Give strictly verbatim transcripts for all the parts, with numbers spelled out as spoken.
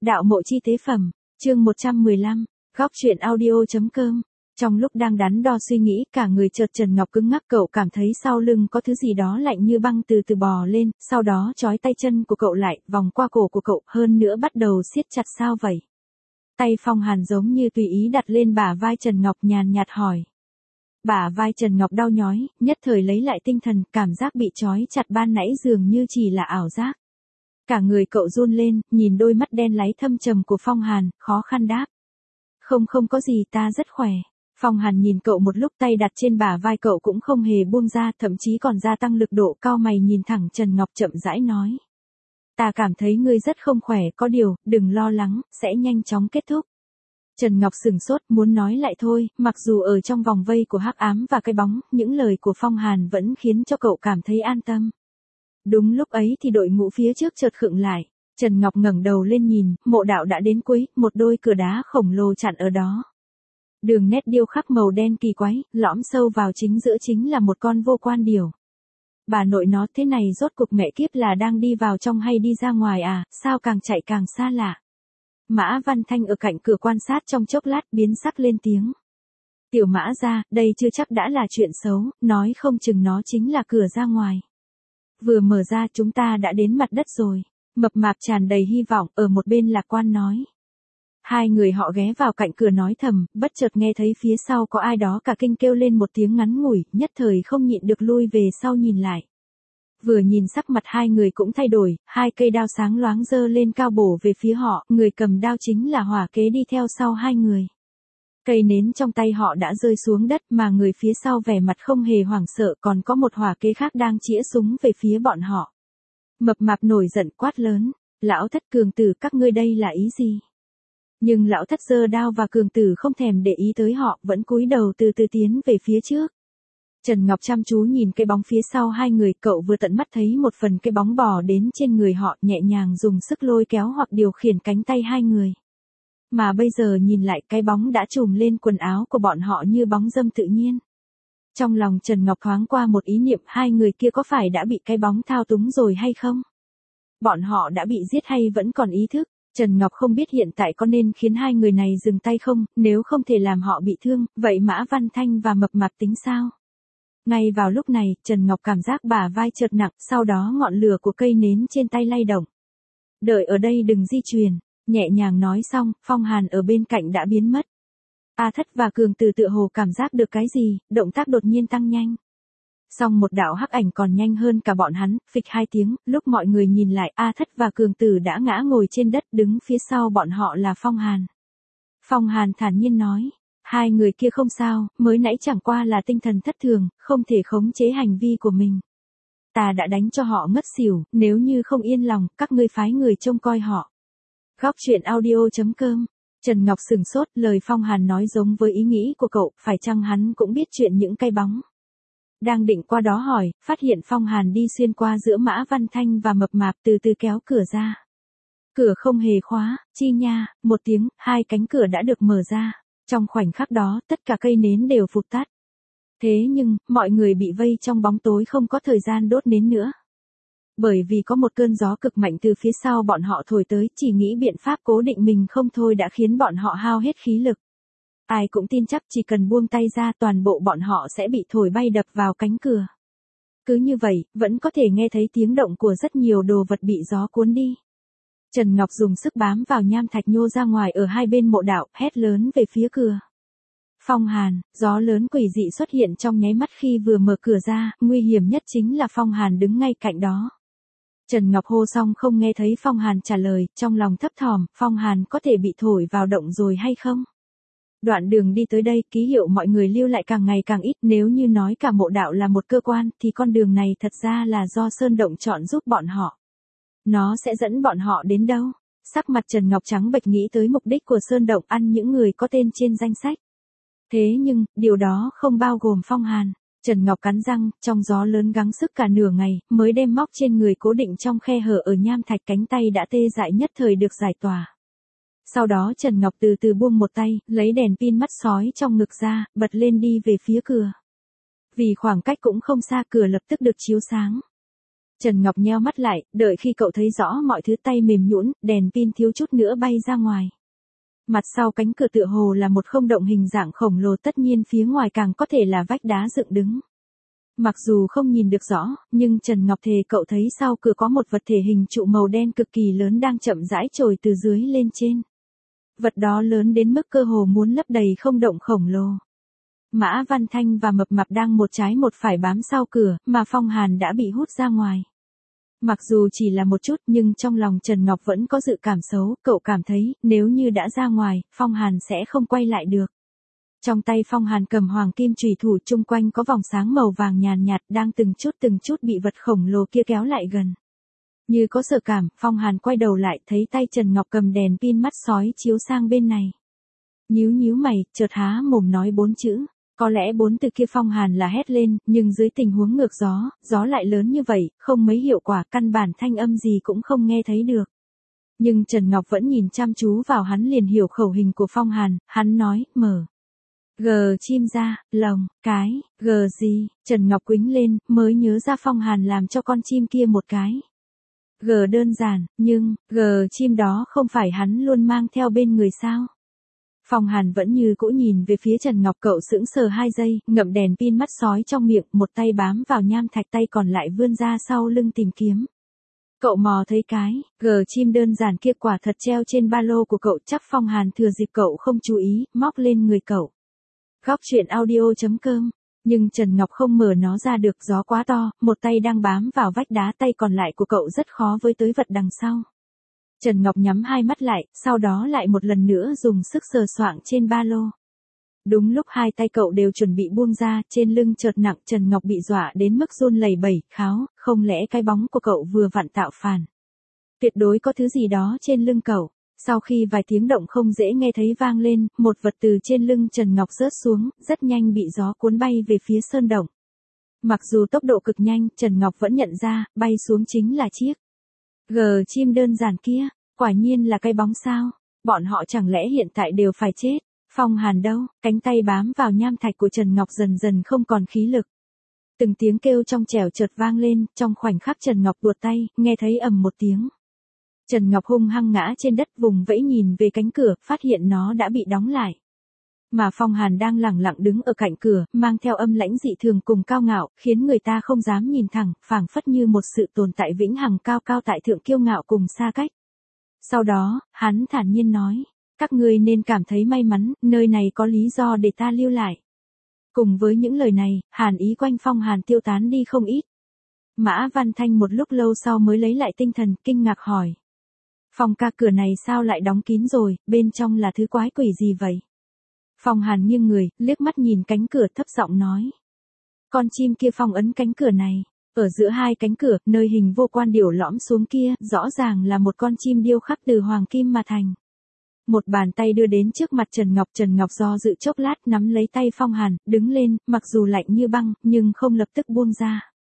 Đạo mộ chi tế phẩm, chương một trăm mười lăm, góc truyện audio.com. Trong lúc đang đắn đo suy nghĩ, cả người chợt Trần Ngọc cứng ngắc, cậu cảm thấy sau lưng có thứ gì đó lạnh như băng từ từ bò lên, sau đó trói tay chân của cậu lại, vòng qua cổ của cậu, hơn nữa bắt đầu siết chặt. Sao vậy? Tay Phong Hàn giống như tùy ý đặt lên bả vai Trần Ngọc, nhàn nhạt hỏi. Bả vai Trần Ngọc đau nhói, nhất thời lấy lại tinh thần, cảm giác bị trói chặt ban nãy dường như chỉ là ảo giác. Cả người cậu run lên, nhìn đôi mắt đen láy thâm trầm của Phong Hàn, khó khăn đáp. Không không có gì, ta rất khỏe. Phong Hàn nhìn cậu một lúc, tay đặt trên bả vai cậu cũng không hề buông ra, thậm chí còn gia tăng lực độ, cau mày nhìn thẳng Trần Ngọc chậm rãi nói. Ta cảm thấy ngươi rất không khỏe, có điều, đừng lo lắng, sẽ nhanh chóng kết thúc. Trần Ngọc sửng sốt, muốn nói lại thôi, mặc dù ở trong vòng vây của hắc ám và cái bóng, những lời của Phong Hàn vẫn khiến cho cậu cảm thấy an tâm. Đúng lúc ấy thì đội ngũ phía trước chợt khựng lại. Trần Ngọc ngẩng đầu lên nhìn, mộ đạo đã đến cuối, một đôi cửa đá khổng lồ chặn ở đó. Đường nét điêu khắc màu đen kỳ quái, lõm sâu vào chính giữa chính là một con vô quan điểu. Bà nội nó, thế này rốt cuộc mẹ kiếp là đang đi vào trong hay đi ra ngoài à, sao càng chạy càng xa lạ. Mã Văn Thanh ở cạnh cửa quan sát trong chốc lát, biến sắc lên tiếng. Tiểu Mã gia, đây chưa chắc đã là chuyện xấu, nói không chừng nó chính là cửa ra ngoài. Vừa mở ra chúng ta đã đến mặt đất rồi. Mập mạp tràn đầy hy vọng ở một bên lạc quan nói. Hai người họ ghé vào cạnh cửa nói thầm, bất chợt nghe thấy phía sau có ai đó cả kinh kêu lên một tiếng ngắn ngủi, nhất thời không nhịn được lui về sau nhìn lại. Vừa nhìn sắc mặt hai người cũng thay đổi, hai cây đao sáng loáng giơ lên cao bổ về phía họ, người cầm đao chính là Hỏa Kế đi theo sau hai người. Cây nến trong tay họ đã rơi xuống đất, mà người phía sau vẻ mặt không hề hoảng sợ, còn có một Hỏa Kế khác đang chĩa súng về phía bọn họ. Mập mạp nổi giận quát lớn, lão thất cường tử, các ngươi đây là ý gì? Nhưng lão thất giơ đao và cường tử không thèm để ý tới họ, vẫn cúi đầu từ từ tiến về phía trước. Trần Ngọc chăm chú nhìn cái bóng phía sau hai người, cậu vừa tận mắt thấy một phần cái bóng bò đến trên người họ, nhẹ nhàng dùng sức lôi kéo hoặc điều khiển cánh tay hai người. Mà bây giờ nhìn lại, cái bóng đã trùm lên quần áo của bọn họ như bóng dâm tự nhiên. Trong lòng Trần Ngọc thoáng qua một ý niệm, hai người kia có phải đã bị cái bóng thao túng rồi hay không? Bọn họ đã bị giết hay vẫn còn ý thức? Trần Ngọc không biết hiện tại có nên khiến hai người này dừng tay không, nếu không thể làm họ bị thương, vậy Mã Văn Thanh và Mập Mạp tính sao? Ngay vào lúc này, Trần Ngọc cảm giác bả vai chợt nặng, sau đó ngọn lửa của cây nến trên tay lay động. Đợi ở đây, đừng di chuyển, nhẹ nhàng nói xong, Phong Hàn ở bên cạnh đã biến mất. A Thất và Cường Tử tựa hồ cảm giác được cái gì, động tác đột nhiên tăng nhanh. Song một đạo hắc ảnh còn nhanh hơn cả bọn hắn, phịch hai tiếng, lúc mọi người nhìn lại, A Thất và Cường Tử đã ngã ngồi trên đất, đứng phía sau bọn họ là Phong Hàn. Phong Hàn thản nhiên nói, hai người kia không sao, mới nãy chẳng qua là tinh thần thất thường, không thể khống chế hành vi của mình. Ta đã đánh cho họ ngất xỉu, nếu như không yên lòng, các ngươi phái người trông coi họ. Góc truyện audio.com. Trần Ngọc sửng sốt, lời Phong Hàn nói giống với ý nghĩ của cậu, phải chăng hắn cũng biết chuyện những cái bóng. Đang định qua đó hỏi, phát hiện Phong Hàn đi xuyên qua giữa Mã Văn Thanh và Mập Mạp, từ từ kéo cửa ra. Cửa không hề khóa, chi nha, một tiếng, hai cánh cửa đã được mở ra. Trong khoảnh khắc đó, tất cả cây nến đều vụt tắt. Thế nhưng, mọi người bị vây trong bóng tối, không có thời gian đốt nến nữa. Bởi vì có một cơn gió cực mạnh từ phía sau bọn họ thổi tới, chỉ nghĩ biện pháp cố định mình không thôi đã khiến bọn họ hao hết khí lực. Ai cũng tin chắc chỉ cần buông tay ra, toàn bộ bọn họ sẽ bị thổi bay đập vào cánh cửa. Cứ như vậy, vẫn có thể nghe thấy tiếng động của rất nhiều đồ vật bị gió cuốn đi. Trần Ngọc dùng sức bám vào nham thạch nhô ra ngoài ở hai bên mộ đạo, hét lớn về phía cửa. Phong Hàn, gió lớn quỷ dị xuất hiện trong nháy mắt khi vừa mở cửa ra, nguy hiểm nhất chính là Phong Hàn đứng ngay cạnh đó. Trần Ngọc hô xong không nghe thấy Phong Hàn trả lời, trong lòng thấp thỏm, Phong Hàn có thể bị thổi vào động rồi hay không? Đoạn đường đi tới đây, ký hiệu mọi người lưu lại càng ngày càng ít, nếu như nói cả mộ đạo là một cơ quan, thì con đường này thật ra là do Sơn Động chọn giúp bọn họ. Nó sẽ dẫn bọn họ đến đâu? Sắc mặt Trần Ngọc trắng bệch nghĩ tới mục đích của Sơn Động, ăn những người có tên trên danh sách. Thế nhưng, điều đó không bao gồm Phong Hàn. Trần Ngọc cắn răng, trong gió lớn gắng sức cả nửa ngày, mới đem móc trên người cố định trong khe hở ở nham thạch, cánh tay đã tê dại nhất thời được giải tỏa. Sau đó Trần Ngọc từ từ buông một tay, lấy đèn pin mắt sói trong ngực ra, bật lên đi về phía cửa. Vì khoảng cách cũng không xa, cửa lập tức được chiếu sáng. Trần Ngọc nheo mắt lại, đợi khi cậu thấy rõ mọi thứ tay mềm nhũn, đèn pin thiếu chút nữa bay ra ngoài. Mặt sau cánh cửa tựa hồ là một không động hình dạng khổng lồ, tất nhiên phía ngoài càng có thể là vách đá dựng đứng. Mặc dù không nhìn được rõ, nhưng Trần Ngọc thề cậu thấy sau cửa có một vật thể hình trụ màu đen cực kỳ lớn đang chậm rãi trồi từ dưới lên trên. Vật đó lớn đến mức cơ hồ muốn lấp đầy không động khổng lồ. Mã Văn Thanh và Mập Mạp đang một trái một phải bám sau cửa, mà Phong Hàn đã bị hút ra ngoài. Mặc dù chỉ là một chút nhưng trong lòng Trần Ngọc vẫn có dự cảm xấu, cậu cảm thấy nếu như đã ra ngoài, Phong Hàn sẽ không quay lại được. Trong tay Phong Hàn cầm hoàng kim chùy thủ, chung quanh có vòng sáng màu vàng nhàn nhạt, đang từng chút từng chút bị vật khổng lồ kia kéo lại gần. Như có sợ cảm, Phong Hàn quay đầu lại thấy tay Trần Ngọc cầm đèn pin mắt sói chiếu sang bên này. Nhíu nhíu mày, chợt há mồm nói bốn chữ. Có lẽ bốn từ kia Phong Hàn là hét lên, nhưng dưới tình huống ngược gió, gió lại lớn như vậy, không mấy hiệu quả, căn bản thanh âm gì cũng không nghe thấy được. Nhưng Trần Ngọc vẫn nhìn chăm chú vào hắn, liền hiểu khẩu hình của Phong Hàn, hắn nói, mở. Gờ chim ra, lồng, cái, gờ gì, Trần Ngọc quĩnh lên, mới nhớ ra Phong Hàn làm cho con chim kia một cái. Gờ đơn giản, nhưng, gờ chim đó không phải hắn luôn mang theo bên người sao? Phong Hàn vẫn như cũ nhìn về phía Trần Ngọc, cậu sững sờ hai giây, ngậm đèn pin mắt sói trong miệng, một tay bám vào nham thạch, tay còn lại vươn ra sau lưng tìm kiếm. Cậu mò thấy cái, gờ chim đơn giản kia quả thật treo trên ba lô của cậu, chắc Phong Hàn thừa dịp cậu không chú ý, móc lên người cậu. Góc truyện audio chấm com. Nhưng Trần Ngọc không mở nó ra được, gió quá to, một tay đang bám vào vách đá, tay còn lại của cậu rất khó với tới vật đằng sau. Trần Ngọc nhắm hai mắt lại, sau đó lại một lần nữa dùng sức sờ soạng trên ba lô. Đúng lúc hai tay cậu đều chuẩn bị buông ra, trên lưng chợt nặng, Trần Ngọc bị dọa đến mức run lẩy bẩy, kháo, không lẽ cái bóng của cậu vừa vặn tạo phản. Tuyệt đối có thứ gì đó trên lưng cậu. Sau khi vài tiếng động không dễ nghe thấy vang lên, một vật từ trên lưng Trần Ngọc rớt xuống, rất nhanh bị gió cuốn bay về phía sơn động. Mặc dù tốc độ cực nhanh, Trần Ngọc vẫn nhận ra, bay xuống chính là chiếc gờ chim đơn giản kia, quả nhiên là cái bóng sao, bọn họ chẳng lẽ hiện tại đều phải chết. Phong Hàn đâu, cánh tay bám vào nham thạch của Trần Ngọc dần dần không còn khí lực. Từng tiếng kêu trong trẻo chợt vang lên, trong khoảnh khắc Trần Ngọc buột tay, nghe thấy ầm một tiếng. Trần Ngọc hung hăng ngã trên đất, vùng vẫy nhìn về cánh cửa, phát hiện nó đã bị đóng lại. Mà Phong Hàn đang lẳng lặng đứng ở cạnh cửa, mang theo âm lãnh dị thường cùng cao ngạo, khiến người ta không dám nhìn thẳng, phảng phất như một sự tồn tại vĩnh hằng cao cao tại thượng, kiêu ngạo cùng xa cách. Sau đó, hắn thản nhiên nói, các ngươi nên cảm thấy may mắn, nơi này có lý do để ta lưu lại. Cùng với những lời này, hàn ý quanh Phong Hàn tiêu tán đi không ít. Mã Văn Thanh một lúc lâu sau mới lấy lại tinh thần, kinh ngạc hỏi. Phong ca, cửa này sao lại đóng kín rồi, bên trong là thứ quái quỷ gì vậy? Phong Hàn nghiêng người, liếc mắt nhìn cánh cửa, thấp giọng nói. Con chim kia phong ấn cánh cửa này. Ở giữa hai cánh cửa, nơi hình vô quan điểu lõm xuống kia, rõ ràng là một con chim điêu khắc từ hoàng kim mà thành. Một bàn tay đưa đến trước mặt Trần Ngọc, Trần Ngọc do dự chốc lát nắm lấy tay Phong Hàn, đứng lên, mặc dù lạnh như băng, nhưng không lập tức buông ra.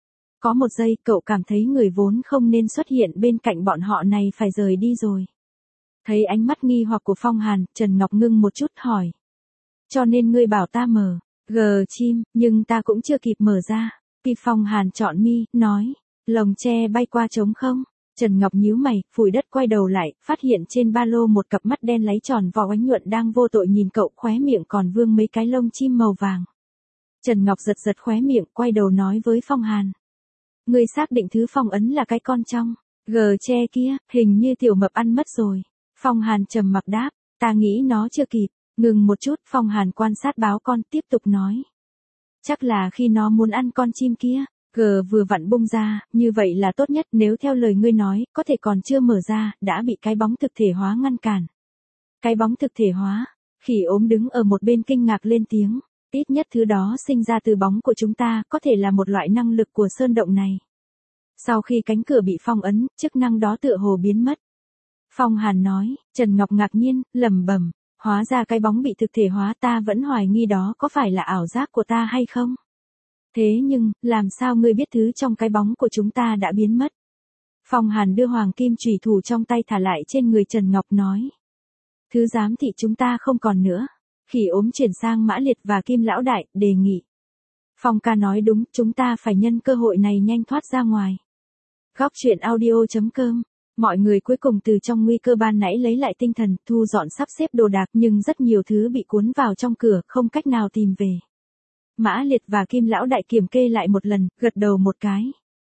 Có một giây, cậu cảm thấy người vốn không nên xuất hiện bên cạnh bọn họ này phải rời đi rồi. Thấy ánh mắt nghi hoặc của Phong Hàn, Trần Ngọc ngưng một chút hỏi. Cho nên ngươi bảo ta mở, gờ chim, nhưng ta cũng chưa kịp mở ra. Pi Phong Hàn chọn mi, nói, lồng tre bay qua trống không? Trần Ngọc nhíu mày, phủi đất quay đầu lại, phát hiện trên ba lô một cặp mắt đen láy tròn vỏ ánh nhuận đang vô tội nhìn cậu, khóe miệng còn vương mấy cái lông chim màu vàng. Trần Ngọc giật giật khóe miệng, quay đầu nói với Phong Hàn. Ngươi xác định thứ phong ấn là cái con trong gờ tre kia, hình như tiểu mập ăn mất rồi. Phong Hàn trầm mặc đáp, ta nghĩ nó chưa kịp. Ngừng một chút, Phong Hàn quan sát báo con, tiếp tục nói. Chắc là khi nó muốn ăn con chim kia, gờ vừa vặn bung ra, như vậy là tốt nhất, nếu theo lời ngươi nói, có thể còn chưa mở ra, đã bị cái bóng thực thể hóa ngăn cản. Cái bóng thực thể hóa, Khỉ Ốm đứng ở một bên kinh ngạc lên tiếng, ít nhất thứ đó sinh ra từ bóng của chúng ta, có thể là một loại năng lực của sơn động này. Sau khi cánh cửa bị phong ấn, chức năng đó tựa hồ biến mất. Phong Hàn nói, Trần Ngọc ngạc nhiên, lẩm bẩm, hóa ra cái bóng bị thực thể hóa, ta vẫn hoài nghi đó có phải là ảo giác của ta hay không? Thế nhưng, làm sao ngươi biết thứ trong cái bóng của chúng ta đã biến mất? Phong Hàn đưa hoàng kim chùy thủ trong tay thả lại trên người Trần Ngọc nói. Thứ giám thị chúng ta không còn nữa. Khỉ Ốm chuyển sang Mã Liệt và Kim Lão Đại, đề nghị. Phong ca nói đúng, chúng ta phải nhân cơ hội này nhanh thoát ra ngoài. Góc chuyện audio chấm com. Mọi người cuối cùng từ trong nguy cơ ban nãy lấy lại tinh thần, thu dọn sắp xếp đồ đạc nhưng rất nhiều thứ bị cuốn vào trong cửa, không cách nào tìm về. Mã Liệt và Kim Lão Đại kiểm kê lại một lần, gật đầu một cái.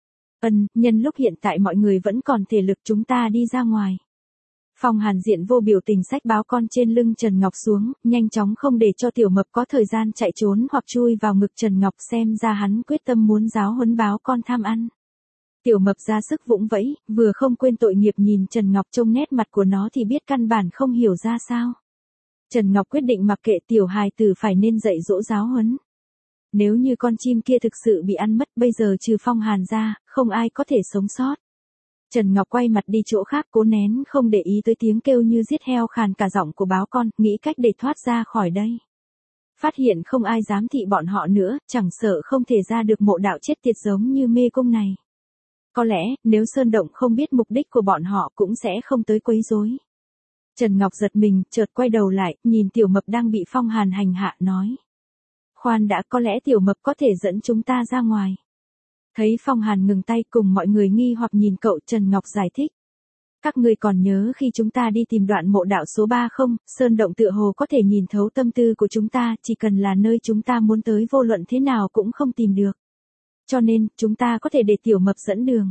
Ân, nhân lúc hiện tại mọi người vẫn còn thể lực chúng ta đi ra ngoài. Phong Hàn diện vô biểu tình xách báo con trên lưng Trần Ngọc xuống, nhanh chóng không để cho Tiểu Mập có thời gian chạy trốn hoặc chui vào ngực Trần Ngọc, xem ra hắn quyết tâm muốn giáo huấn báo con tham ăn. Tiểu Mập ra sức vũng vẫy, vừa không quên tội nghiệp nhìn Trần Ngọc, trông nét mặt của nó thì biết căn bản không hiểu ra sao. Trần Ngọc quyết định mặc kệ tiểu hài tử phải nên dạy dỗ giáo huấn. Nếu như con chim kia thực sự bị ăn mất, bây giờ trừ Phong Hàn ra, không ai có thể sống sót. Trần Ngọc quay mặt đi chỗ khác, cố nén không để ý tới tiếng kêu như giết heo khàn cả giọng của báo con, nghĩ cách để thoát ra khỏi đây. Phát hiện không ai dám thị bọn họ nữa, chẳng sợ không thể ra được mộ đạo chết tiệt giống như mê cung này. Có lẽ, nếu Sơn Động không biết mục đích của bọn họ cũng sẽ không tới quấy rối. Trần Ngọc giật mình, chợt quay đầu lại, nhìn Tiểu Mập đang bị Phong Hàn hành hạ, nói. Khoan đã, có lẽ Tiểu Mập có thể dẫn chúng ta ra ngoài. Thấy Phong Hàn ngừng tay, cùng mọi người nghi hoặc nhìn cậu, Trần Ngọc giải thích. Các ngươi còn nhớ khi chúng ta đi tìm đoạn mộ đạo số ba không? Sơn Động tựa hồ có thể nhìn thấu tâm tư của chúng ta, chỉ cần là nơi chúng ta muốn tới vô luận thế nào cũng không tìm được. Cho nên, chúng ta có thể để Tiểu Mập dẫn đường.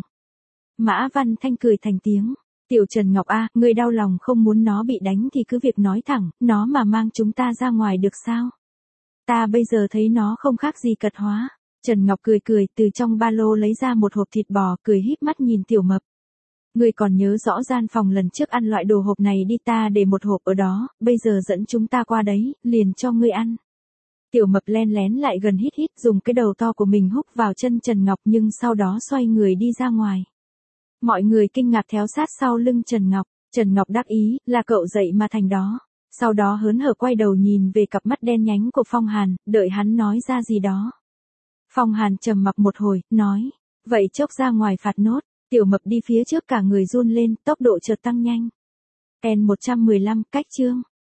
Mã Văn Thanh cười thành tiếng. Tiểu Trần Ngọc a, ngươi đau lòng không muốn nó bị đánh thì cứ việc nói thẳng, nó mà mang chúng ta ra ngoài được sao? Ta bây giờ thấy nó không khác gì cật hóa. Trần Ngọc cười cười, từ trong ba lô lấy ra một hộp thịt bò, cười híp mắt nhìn Tiểu Mập. Ngươi còn nhớ rõ gian phòng lần trước ăn loại đồ hộp này đi, ta để một hộp ở đó, bây giờ dẫn chúng ta qua đấy, liền cho ngươi ăn. Tiểu Mập len lén lại gần, hít hít, dùng cái đầu to của mình húc vào chân Trần Ngọc, nhưng sau đó xoay người đi ra ngoài. Mọi người kinh ngạc theo sát sau lưng Trần Ngọc. Trần Ngọc đắc ý, là cậu dậy mà thành đó. Sau đó hớn hở quay đầu nhìn về cặp mắt đen nhánh của Phong Hàn, đợi hắn nói ra gì đó. Phong Hàn trầm mặc một hồi, nói, vậy chốc ra ngoài phạt nốt. Tiểu Mập đi phía trước, cả người run lên, tốc độ chợt tăng nhanh. En một trăm mười lăm, cách chương.